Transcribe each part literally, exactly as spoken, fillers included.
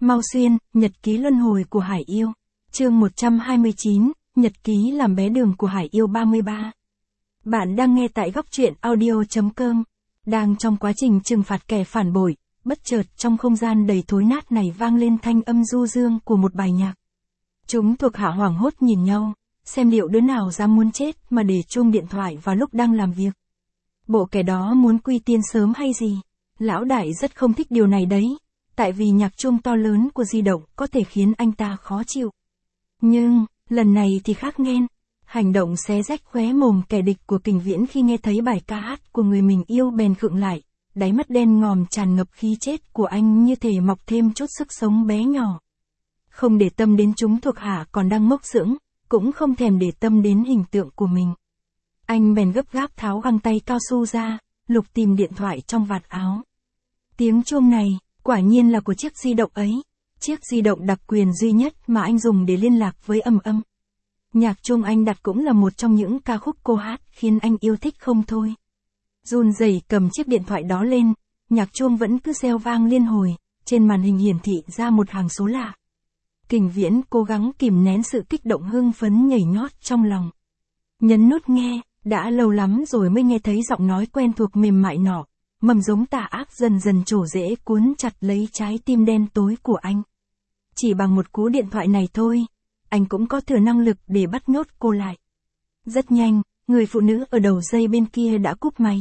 Mau Xuyên, Nhật ký luân hồi của Hải Yêu. Chương một trăm hai mươi chín, Nhật ký làm bé đường của Hải Yêu ba mươi ba. Bạn đang nghe tại góc truyện audio.com. Đang trong quá trình trừng phạt kẻ phản bội, bất chợt trong không gian đầy thối nát này vang lên thanh âm du dương của một bài nhạc. Chúng thuộc hạ hoảng hốt nhìn nhau, xem liệu đứa nào dám muốn chết mà để chuông điện thoại vào lúc đang làm việc. Bộ kẻ đó muốn quy tiên sớm hay gì? Lão đại rất không thích điều này đấy, tại vì nhạc chuông to lớn của di động có thể khiến anh ta khó chịu. Nhưng, lần này thì khác nghênh. Hành động xé rách khóe mồm kẻ địch của Kình Viễn khi nghe thấy bài ca hát của người mình yêu bèn khựng lại, đáy mắt đen ngòm tràn ngập khí chết của anh như thể mọc thêm chút sức sống bé nhỏ. Không để tâm đến chúng thuộc hạ còn đang mốc dưỡng, cũng không thèm để tâm đến hình tượng của mình. Anh bèn gấp gáp tháo găng tay cao su ra, lục tìm điện thoại trong vạt áo. Tiếng chuông này, quả nhiên là của chiếc di động ấy, chiếc di động đặc quyền duy nhất mà anh dùng để liên lạc với Âm Âm. Nhạc chuông anh đặt cũng là một trong những ca khúc cô hát khiến anh yêu thích không thôi. Run rẩy cầm chiếc điện thoại đó lên, nhạc chuông vẫn cứ reo vang liên hồi, trên màn hình hiển thị ra một hàng số lạ. Kình Viễn cố gắng kìm nén sự kích động hưng phấn nhảy nhót trong lòng. Nhấn nút nghe, đã lâu lắm rồi mới nghe thấy giọng nói quen thuộc mềm mại nọ, mầm giống tà ác dần dần trổ rễ cuốn chặt lấy trái tim đen tối của anh. Chỉ bằng một cú điện thoại này thôi, anh cũng có thừa năng lực để bắt nhốt cô lại. Rất nhanh, người phụ nữ ở đầu dây bên kia đã cúp máy.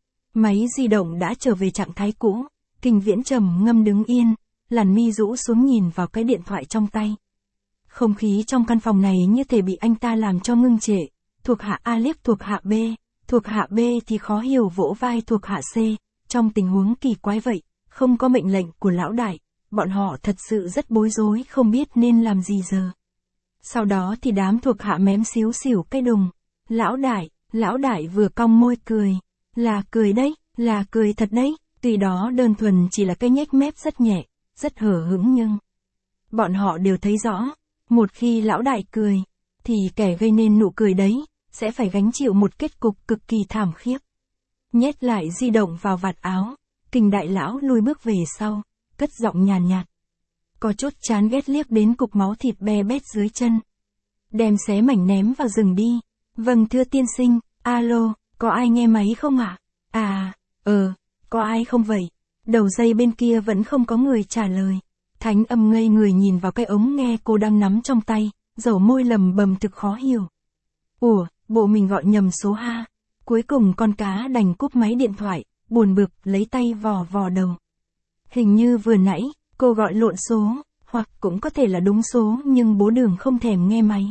Máy di động đã trở về trạng thái cũ, Kình Viễn trầm ngâm đứng yên, làn mi rũ xuống nhìn vào cái điện thoại trong tay. Không khí trong căn phòng này như thể bị anh ta làm cho ngưng trệ, thuộc hạ A liếc thuộc hạ B, thuộc hạ B thì khó hiểu vỗ vai thuộc hạ C, trong tình huống kỳ quái vậy, không có mệnh lệnh của lão đại, bọn họ thật sự rất bối rối không biết nên làm gì giờ. Sau đó thì đám thuộc hạ mém xíu xỉu cái đùng. Lão đại, lão đại vừa cong môi cười. Là cười đấy, là cười thật đấy, tuy đó đơn thuần chỉ là cái nhếch mép rất nhẹ, rất hở hững nhưng bọn họ đều thấy rõ, một khi lão đại cười, thì kẻ gây nên nụ cười đấy, sẽ phải gánh chịu một kết cục cực kỳ thảm khiếp. Nhét lại di động vào vạt áo, Kình đại lão lùi bước về sau, cất giọng nhàn nhạt. Có chút chán ghét liếc đến cục máu thịt be bét dưới chân. Đem xé mảnh ném vào rừng đi. Vâng thưa tiên sinh, alo, có ai nghe máy không ạ? À? à, ờ, có ai không vậy? Đầu dây bên kia vẫn không có người trả lời. Thánh Âm ngây người nhìn vào cái ống nghe cô đang nắm trong tay, dầu môi lầm bầm thực khó hiểu. Ủa, bộ mình gọi nhầm số ha. Cuối cùng con cá đành cúp máy điện thoại, buồn bực lấy tay vò vò đầu. Hình như vừa nãy, cô gọi lộn số, hoặc cũng có thể là đúng số nhưng bố Đường không thèm nghe máy.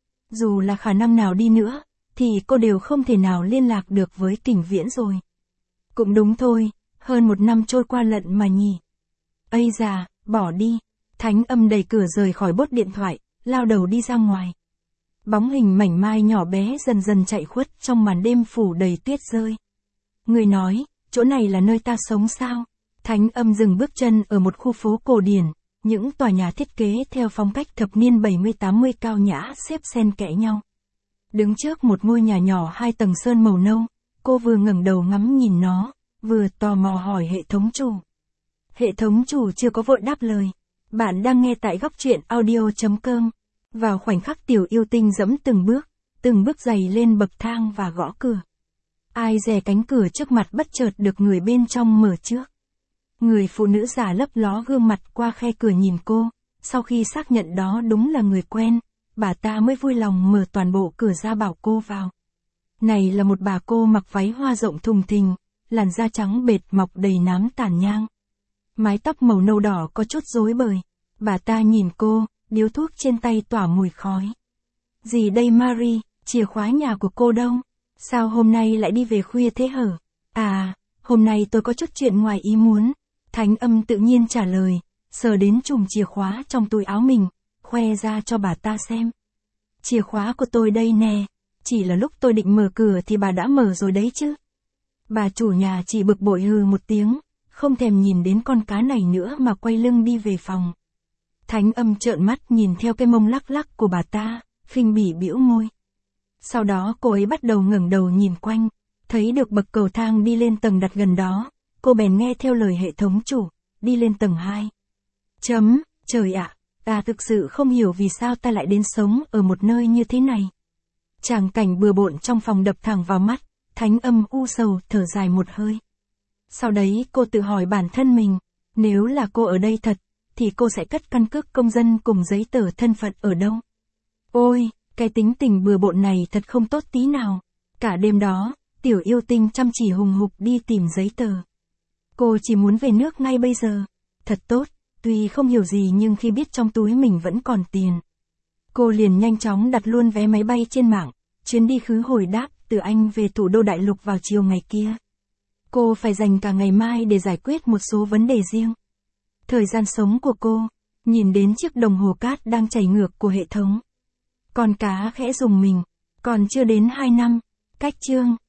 Dù là khả năng nào đi nữa, thì cô đều không thể nào liên lạc được với Kình Viễn rồi. Cũng đúng thôi, hơn một năm trôi qua lận mà nhỉ. Ây già, bỏ đi. Thánh Âm đẩy cửa rời khỏi bốt điện thoại, lao đầu đi ra ngoài. Bóng hình mảnh mai nhỏ bé dần dần chạy khuất trong màn đêm phủ đầy tuyết rơi. Người nói, chỗ này là nơi ta sống sao? Thánh Âm dừng bước chân ở một khu phố cổ điển, những tòa nhà thiết kế theo phong cách thập niên bảy mươi tám mươi cao nhã xếp xen kẽ nhau. Đứng trước một ngôi nhà nhỏ hai tầng sơn màu nâu, cô vừa ngẩng đầu ngắm nhìn nó, vừa tò mò hỏi hệ thống chủ. Hệ thống chủ chưa có vội đáp lời. Bạn đang nghe tại góc truyện audio.com. Vào khoảnh khắc Tiểu Yêu Tinh dẫm từng bước, từng bước giày lên bậc thang và gõ cửa. Ai dè cánh cửa trước mặt bất chợt được người bên trong mở trước. Người phụ nữ già lấp ló gương mặt qua khe cửa nhìn cô, sau khi xác nhận đó đúng là người quen, bà ta mới vui lòng mở toàn bộ cửa ra bảo cô vào. Này là một bà cô mặc váy hoa rộng thùng thình, làn da trắng bệt mọc đầy nám tàn nhang. Mái tóc màu nâu đỏ có chút rối bời, bà ta nhìn cô, điếu thuốc trên tay tỏa mùi khói. Gì đây Marie, chìa khóa nhà của cô đâu? Sao hôm nay lại đi về khuya thế hở? À, hôm nay tôi có chút chuyện ngoài ý muốn. Thánh Âm tự nhiên trả lời, sờ đến chùm chìa khóa trong túi áo mình, khoe ra cho bà ta xem. Chìa khóa của tôi đây nè, chỉ là lúc tôi định mở cửa thì bà đã mở rồi đấy chứ. Bà chủ nhà chỉ bực bội hừ một tiếng, không thèm nhìn đến con cá này nữa mà quay lưng đi về phòng. Thánh Âm trợn mắt nhìn theo cái mông lắc lắc của bà ta, khinh bỉ bĩu môi. Sau đó cô ấy bắt đầu ngẩng đầu nhìn quanh, thấy được bậc cầu thang đi lên tầng đặt gần đó. Cô bèn nghe theo lời hệ thống chủ, đi lên tầng hai. Chấm, Trời ạ, ta thực sự không hiểu vì sao ta lại đến sống ở một nơi như thế này. Tràng cảnh bừa bộn trong phòng đập thẳng vào mắt, Thánh Âm u sầu thở dài một hơi. Sau đấy cô tự hỏi bản thân mình, nếu là cô ở đây thật, thì cô sẽ cất căn cước công dân cùng giấy tờ thân phận ở đâu? Ôi, cái tính tình bừa bộn này thật không tốt tí nào. Cả đêm đó, Tiểu Yêu Tinh chăm chỉ hùng hục đi tìm giấy tờ. Cô chỉ muốn về nước ngay bây giờ. Thật tốt, tuy không hiểu gì nhưng khi biết trong túi mình vẫn còn tiền. Cô liền nhanh chóng đặt luôn vé máy bay trên mạng, chuyến đi khứ hồi đáp từ Anh về thủ đô đại lục vào chiều ngày kia. Cô phải dành cả ngày mai để giải quyết một số vấn đề riêng. Thời gian sống của cô, nhìn đến chiếc đồng hồ cát đang chảy ngược của hệ thống. Con cá khẽ rùng mình, còn chưa đến hai năm, cách chương